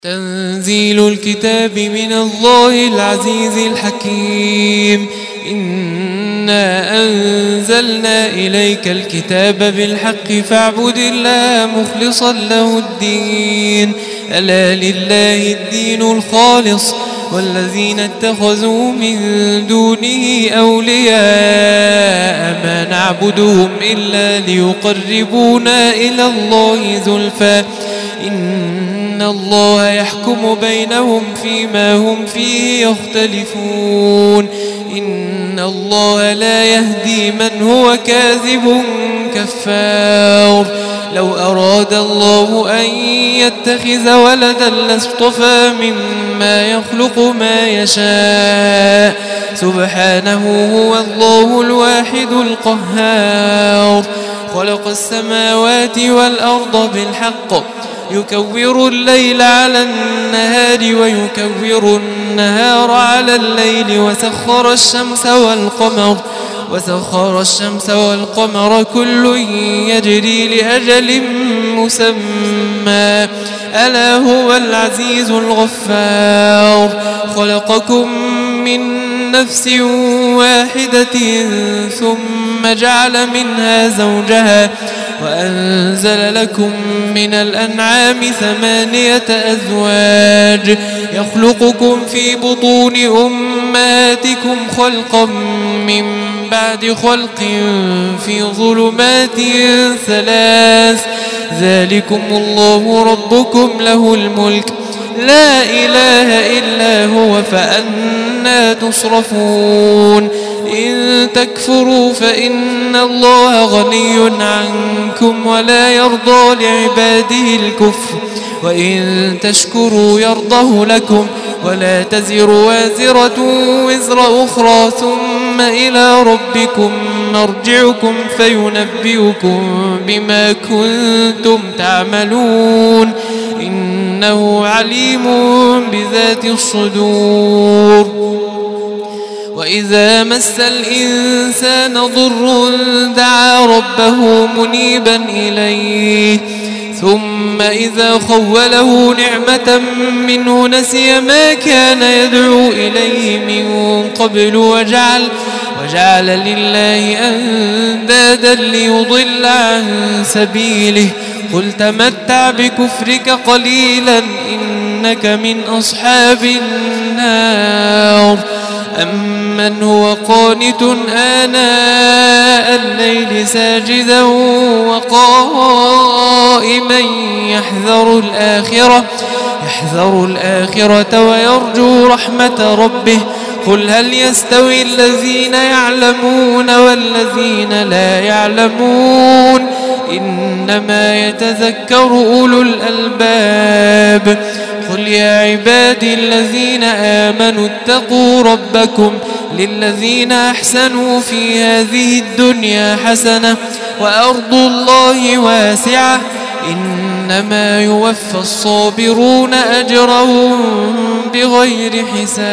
تنزيل الكتاب من الله العزيز الحكيم. إنا أنزلنا إليك الكتاب بالحق فاعبد الله مخلصا له الدين. ألا لله الدين الخالص والذين اتخذوا من دونه أولياء ما نعبدهم إلا ليقربونا إلى الله زلفى إن الله يحكم بينهم فيما هم فيه يختلفون. إن الله لا يهدي من هو كاذب كفار. لو أراد الله أن يتخذ ولدا لاصطفى مما يخلق ما يشاء سبحانه هو الله الواحد القهار. خلق السماوات والأرض بالحق يكور الليل على النهار ويكور النهار على الليل وسخر الشمس والقمر كل يجري لأجل مسمى ألا هو العزيز الغفار. خلقكم من نفس واحدة ثم جعل منها زوجها وأنزل لكم من الأنعام 8 أزواج يخلقكم في بطون أمهاتكم خلقا من بعد خلق في ظلمات 3 ذلكم الله ربكم له الملك لا إله إلا هو فأنى تصرفون. إن تكفروا فإن الله غني عنكم ولا يرضى لعباده الكفر وإن تشكروا يرضه لكم ولا تزر وازرة وزر أخرى ثم إلى ربكم مرجعكم فينبئكم بما كنتم تعملون إنه عليم بذات الصدور. وإذا مس الإنسان ضر دعا ربه منيبا إليه ثم إذا خوله نعمة منه نسي ما كان يدعو إليه من قبل وجعل لله أندادا ليضل عن سبيله قل تمتع بكفرك قليلا إنك من أصحاب النار. أمن هو قانت آناء الليل ساجدا وقائما يحذر الآخرة ويرجو رحمة ربه قل هل يستوي الذين يعلمون والذين لا يعلمون إنما يتذكر أولو الألباب. قل يا عبادي الذين آمنوا اتقوا ربكم للذين أحسنوا في هذه الدنيا حسنة وأرض الله واسعة إنما يوفى الصابرون أجرهم بغير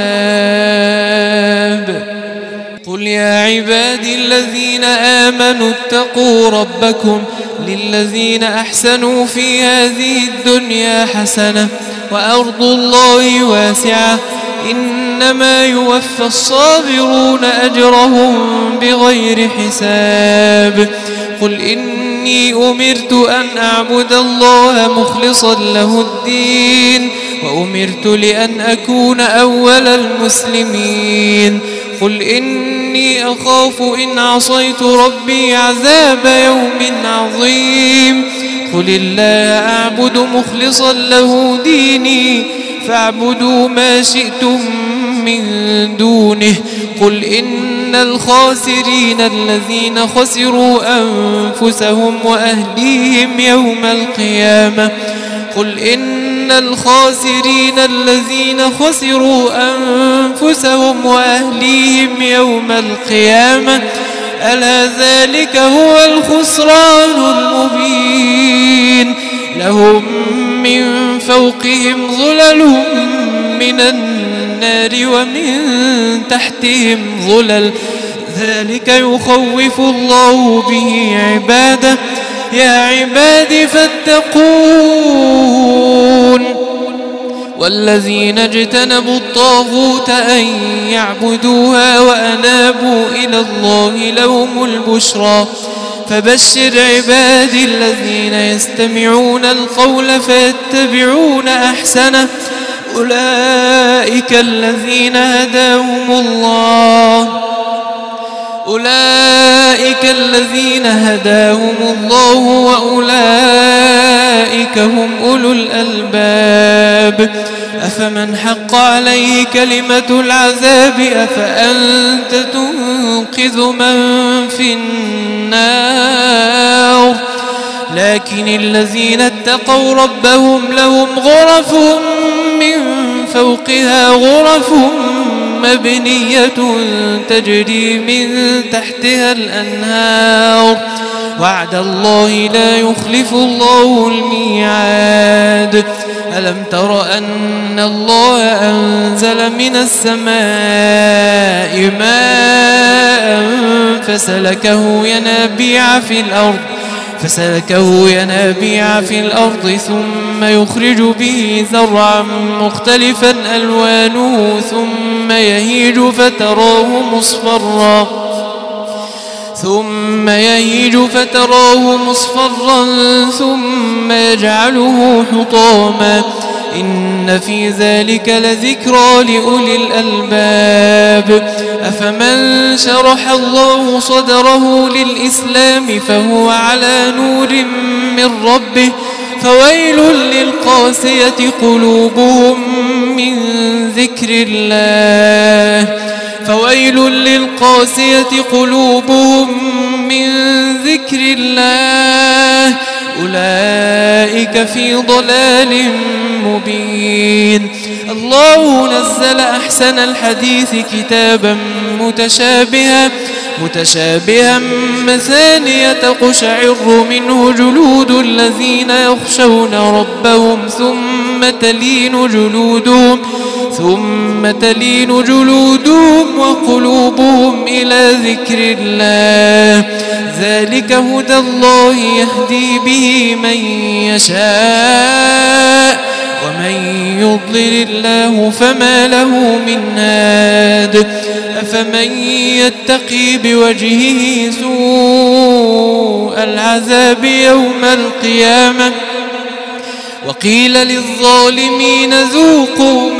حساب. قل يا عبادي الذين آمنوا اتقوا ربكم للذين أحسنوا في هذه الدنيا حسنة وأرض الله واسعة إنما يوفى الصابرون أجرهم بغير حساب. قل إني أمرت أن أعبد الله مخلصا له الدين وأمرت لأن أكون أول المسلمين. قل إني أخاف إن عصيت ربي عذاب يوم عظيم. قل الله أعبد مخلصا له ديني فاعبدوا ما شئتم من دونه. قل إن الخاسرين الذين خسروا أنفسهم وأهليهم يوم القيامة قل إن الخاسرين الذين خسروا أنفسهم وأهليهم يوم القيامة ألا ذلك هو الخسران المبين. لهم من فوقهم ظلل من النار ومن تحتهم ظلل ذلك يخوف الله به عباده يا عباد فاتقون والذين اجتنبوا الطاغوت أن يعبدوها وأنابوا إلى الله لهم البشرى فبشر عبادي الذين يستمعون القول فيتبعون أحسنه أولئك الذين هداهم الله وأولئك هم أولو الألباب أفمن حق عليه كلمة العذاب أفأنت تنقذ من في النار لكن الذين اتقوا ربهم لهم غرف من فوقها غرف مبنية تجري من تحتها الأنهار وعد الله لا يخلف الله الميعاد ألم تر أن الله أنزل من السماء ماء فسلكه ينابيع في الأرض ثم يخرج به زرعا مختلفا ألوانه ثم يهيج فتراه مصفرا ثم يجعله حطاما إن في ذلك لذكرى لأولي الألباب أفمن شرح الله صدره للإسلام فهو على نور من ربه فويل للقاسية قلوبهم من ذكر الله أولئك في ضلال مبين الله نزل أحسن الحديث كتابا متشابها مثانية تقشعر منه جلود الذين يخشون ربهم ثم تلين جلودهم وقلوبهم إلى ذكر الله ذلك هدى الله يهدي به من يشاء ومن يضلل الله فما له من هاد أفمن يتقي بوجهه سوء العذاب يوم القيامة وقيل للظالمين ذوقوا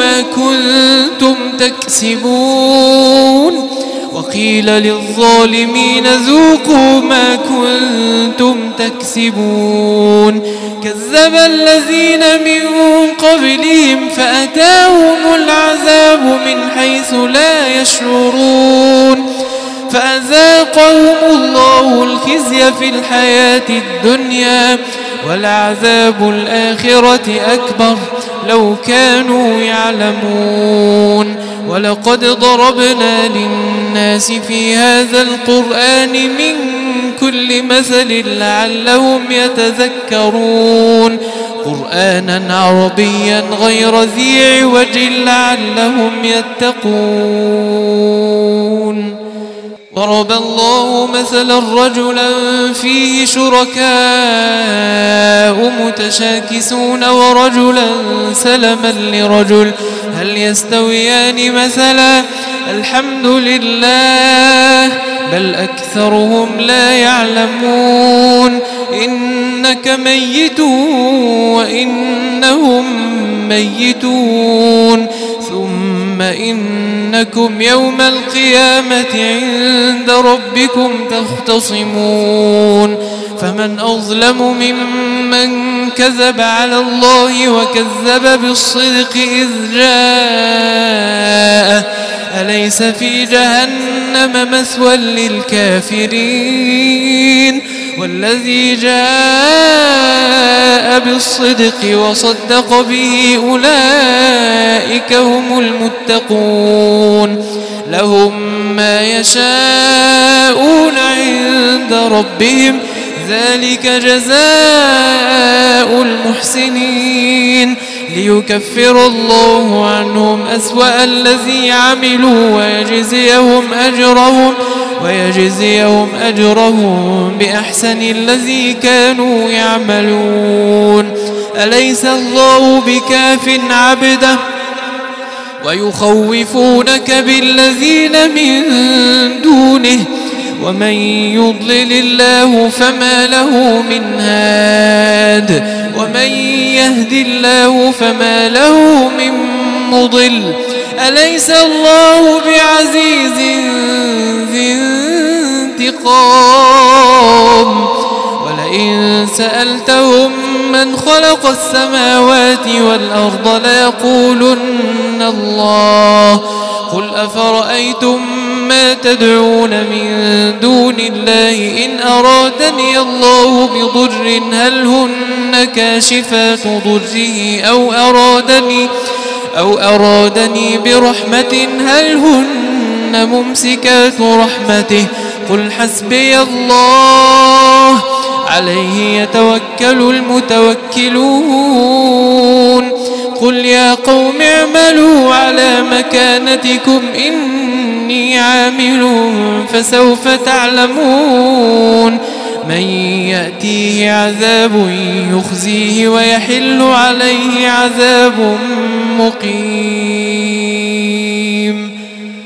ما كنتم تكسبون كذب الذين من قبلهم فأتاهم العذاب من حيث لا يشعرون فأذاقهم الله الخزي في الحياة الدنيا ولعذاب الآخرة أكبر لو كانوا يعلمون ولقد ضربنا للناس في هذا القرآن من كل مثل لعلهم يتذكرون قرآنا عربيا غير ذي عوج لعلهم يتقون ضرب الله مثلا رجلا فيه شركاء متشاكسون ورجلا سلما لرجل هل يستويان مثلا الحمد لله بل أكثرهم لا يعلمون إنك ميت وإنهم ميتون ثم إنكم يوم القيامة عند ربكم تختصمون فمن أظلم ممن كذب على الله وكذب بالصدق إذ جاءه أليس في جهنم مثوى للكافرين والذي جاء بالصدق وصدق به أولئك هم المتقون لهم ما يشاءون عند ربهم ذلك جزاء المحسنين ليكفر الله عنهم أسوأ الذي عملوا ويجزيهم أجرهم بأحسن الذي كانوا يعملون أليس الله بكاف عبده ويخوفونك بالذين من دونه ومن يضلل الله فما له من هاد ومن يهد الله فما له من مضل أليس الله بعزيز ذي انتقام ولئن سألتهم من خلق السماوات والأرض ليقولن الله قل أفرأيتم ما تدعون من دون الله إن أرادني الله بضر هل هن كاشفات ضره أو أرادني برحمة هل هن ممسكات رحمته قل حسبي الله عليه يتوكل المتوكلون قل يا قوم اعملوا على مكانتكم إني عامل فسوف تعلمون من يأتيه عذاب يخزيه ويحل عليه عذاب مقيم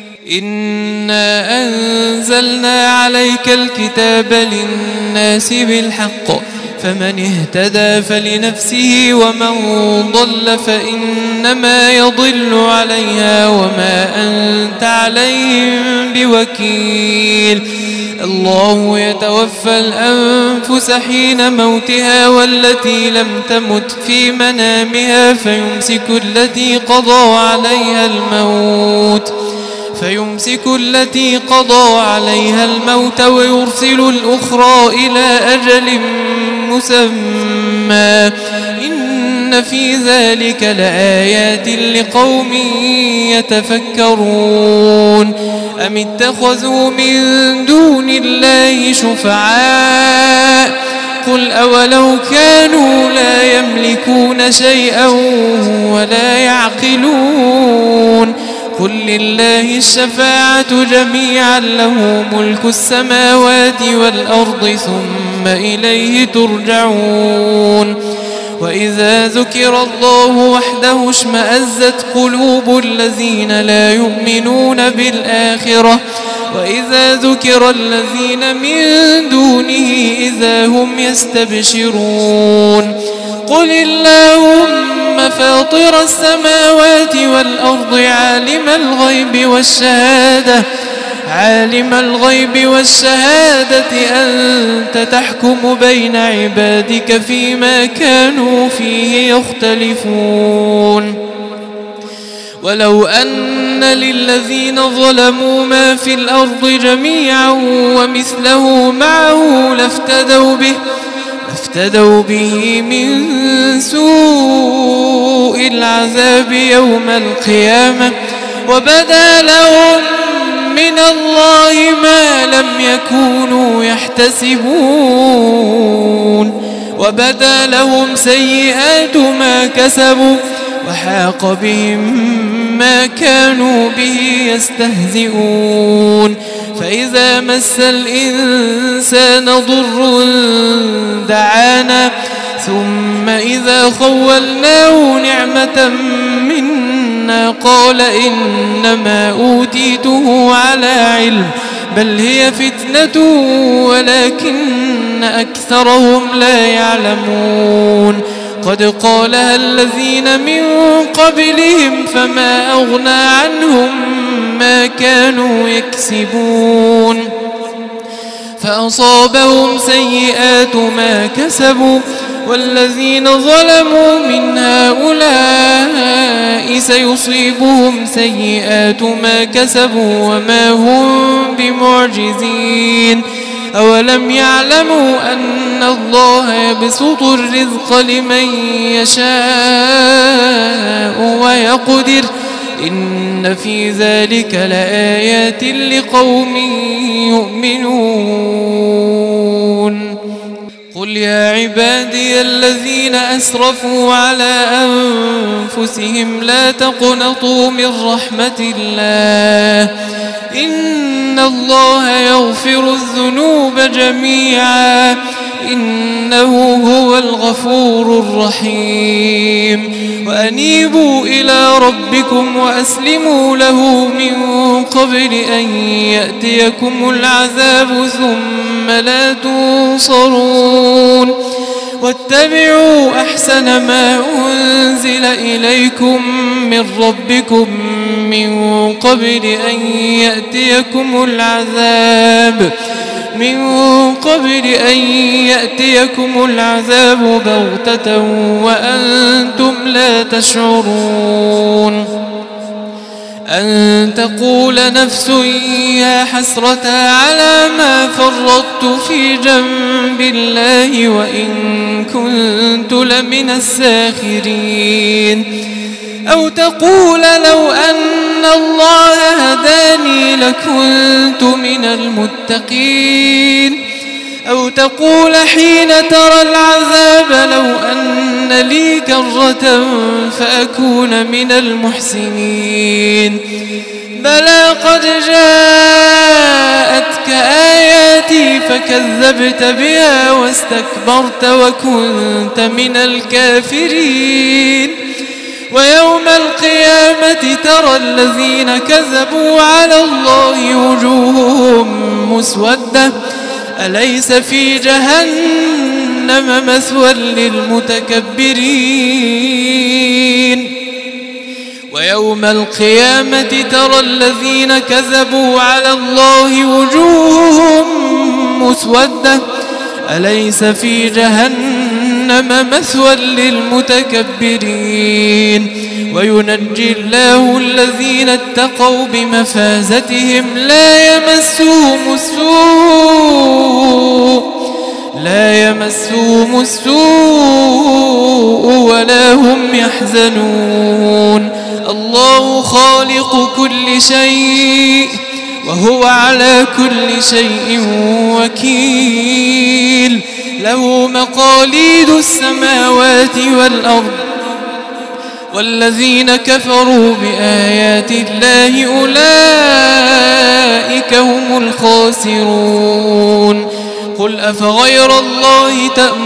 إنا أنزلنا عليك الكتاب للناس بالحق فمن اهتدى فلنفسه ومن ضل فإنما يضل عليها وما أنت عليهم بوكيل الله يتوفى الأنفس حين موتها والتي لم تمت في منامها فيمسك التي قضى عليها الموت ويرسل الأخرى إلى أجل مسمى إن في ذلك لآيات لقوم يتفكرون أم اتخذوا من دون الله شفعاء قل أولو كانوا لا يملكون شيئا ولا يعقلون قل لله الشفاعة جميعا له ملك السماوات والأرض ثم إليه ترجعون وإذا ذكر الله وحده اشمأزت قلوب الذين لا يؤمنون بالآخرة وإذا ذكر الذين من دونه إذا هم يستبشرون قل اللهم فاطر السماوات والأرض عالم الغيب والشهادة أنت تحكم بين عبادك فيما كانوا فيه يختلفون ولو أن للذين ظلموا ما في الأرض جميعا ومثله معه لافتدوا به من سوء العذاب يوم القيامة وبدا لهم من الله ما لم يكونوا يحتسبون وبدا لهم سيئات ما كسبوا وحاق بهم ما كانوا به يستهزئون فإذا مس الإنسان ضر دعانا ثم إذا خولناه نعمة منا قال إنما أوتيته على علم بل هي فتنة ولكن أكثرهم لا يعلمون قد قالها الذين من قبلهم فما أغنى عنهم ما كانوا يكسبون فأصابهم سيئات ما كسبوا والذين ظلموا من هؤلاء سيصيبهم سيئات ما كسبوا وما هم بمعجزين أولم يعلموا أن الله يبسط الرزق لمن يشاء ويقدر إن في ذلك لآيات لقوم يؤمنون قل يا عبادي الذين أسرفوا على أنفسهم لا تقنطوا من رحمة الله إن الله يغفر الذنوب جميعا إنه هو الغفور الرحيم وأنيبوا إلى ربكم وأسلموا له من قبل أن يأتيكم العذاب ثم لا تنصرون واتبعوا أحسن ما أنزل إليكم من ربكم من قبل أن يأتيكم العذاب بغتة وأنتم لا تشعرون أن تقول نفس يا حسرة على ما فرطت في جنب الله وإن كنت لمن الساخرين أو تقول لو أن الله هداني لكنت من المتقين أو تقول حين ترى العذاب لو أن لي كرة فأكون من المحسنين بلى قد جاءتك آياتي فكذبت بها واستكبرت وكنت من الكافرين ويوم القيامة ترى الذين كذبوا على الله وجوههم مسودة أليس في جهنم مثوى للمتكبرين ويوم القيامة ترى الذين كذبوا على الله وجوههم مسودة أليس في جهنم مثوى للمتكبرين وينجي الله الذين اتقوا بمفازتهم لا يمسهم السوء ولا هم يحزنون الله خالق كل شيء وهو على كل شيء وكيل له مقاليد السماوات والأرض والذين كفروا بآيات الله أولئك هم الخاسرون قل أفغير الله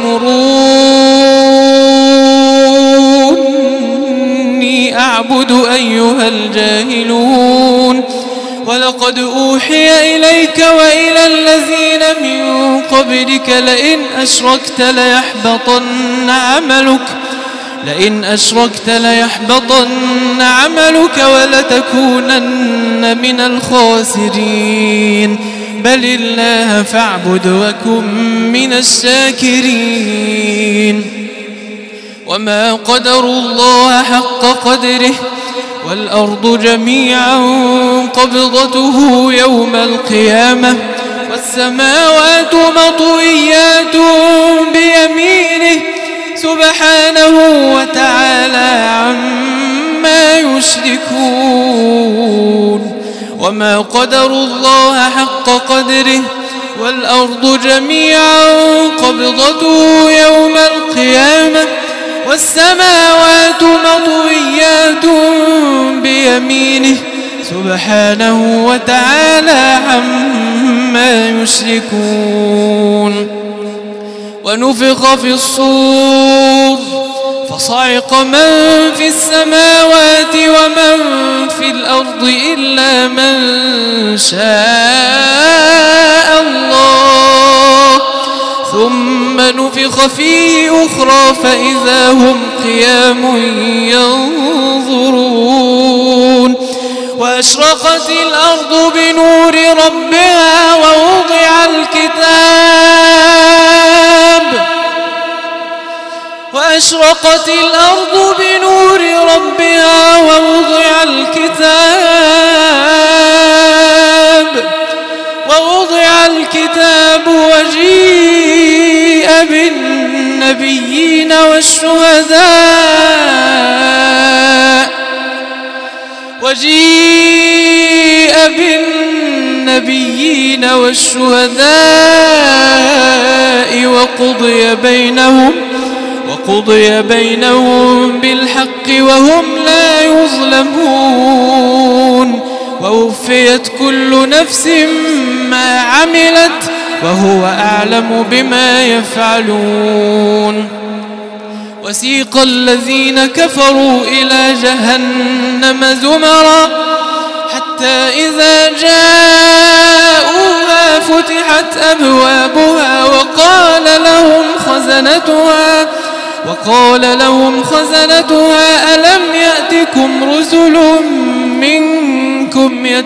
تأمروني أعبد أيها الجاهلون ولقد أوحي إليك وإلى الذين من قبلك لئن أشركت ليحبطن عملك ولتكونن من الخاسرين بل الله فاعبد وكن من الشاكرين وما قدروا الله حق قدره والأرض جميعا قبضته يوم القيامة والسماوات مطويات بيمينه سبحانه وتعالى عما يشركون وما قدروا الله حق قدره والأرض جميعا قبضته يوم القيامة والسماوات مطويات بيمينه سبحانه وتعالى عما يشركون ونفخ في الصور فصعق من في السماوات ومن في الأرض إلا من شاء الله ثم نفخ فيه أخرى فإذا هم قيام ينظرون وأشرقت الأرض بنور ربها ووضع الكتاب وجيء بالنبيين والشهداء وقضي بينهم بالحق وهم لا يظلمون ووفيت كل نفس ما عملت وهو أعلم بما يفعلون. وسيق الذين كفروا إلى جهنم زمرا حتى إذا جاءوها فتحت أبوابها وقال لهم خزنتها ألم يأتكم رسل منكم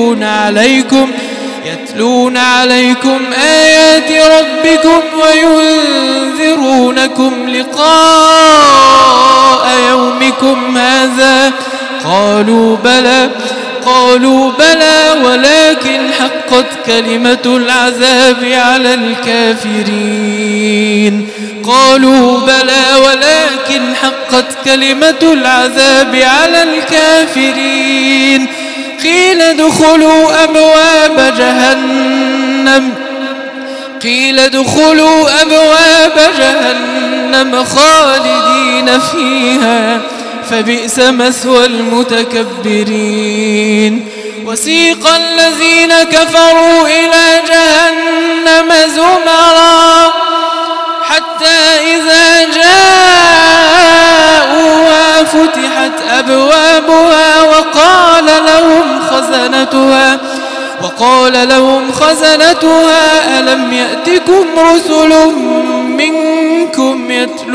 يتلون عليكم آيات ربكم وينذرونكم لقاء يومكم هذا؟ قالوا بلى ولكن حقت كلمة العذاب على الكافرين. قيل ادخلوا أبواب جهنم خالدين فيها فبئس مثوى المتكبرين. وسيق الذين كفروا إلى جهنم زمرا حتى إذا جاءوها فتحت أبوابها وقال لهم خزنتها ألم يأتكم رسل منكم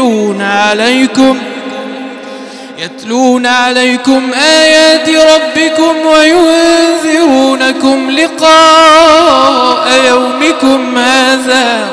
يتلون عليكم آيات ربكم وينذرونكم لقاء يومكم هذا؟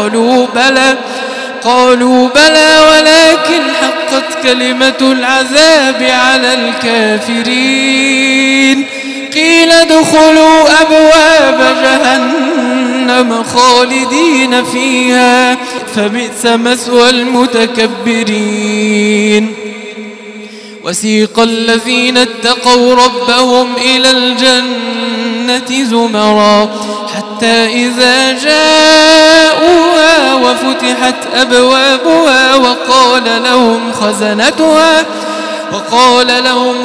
قالوا بلى ولكن حقت كلمة العذاب على الكافرين. قيل ادخلوا أبواب جهنم خالدين فيها فبئس مثوى المتكبرين. وسيق الذين اتقوا ربهم إلى الجنة زمرا حتى إذا جاءوها وفتحت أبوابها وقال لهم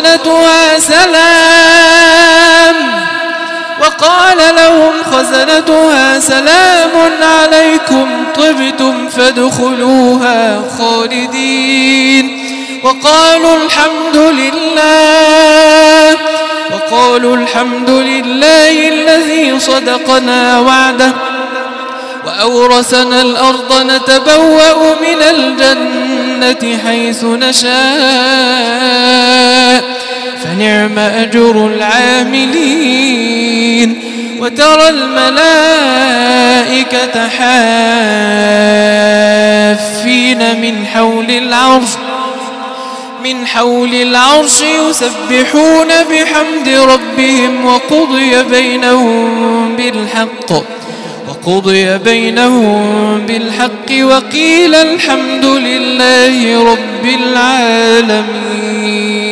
خزنتها سلام عليكم طبتم فادخلوها خالدين. وقالوا الحمد لله الذي صدقنا وعده وأورثنا الأرض نتبوأ من الجنة حيث نشاء فنعم أجر العاملين. وترى الملائكة حافين من حول العرش يسبحون بحمد ربهم وقضي بينهم بالحق وقيل الحمد لله رب العالمين.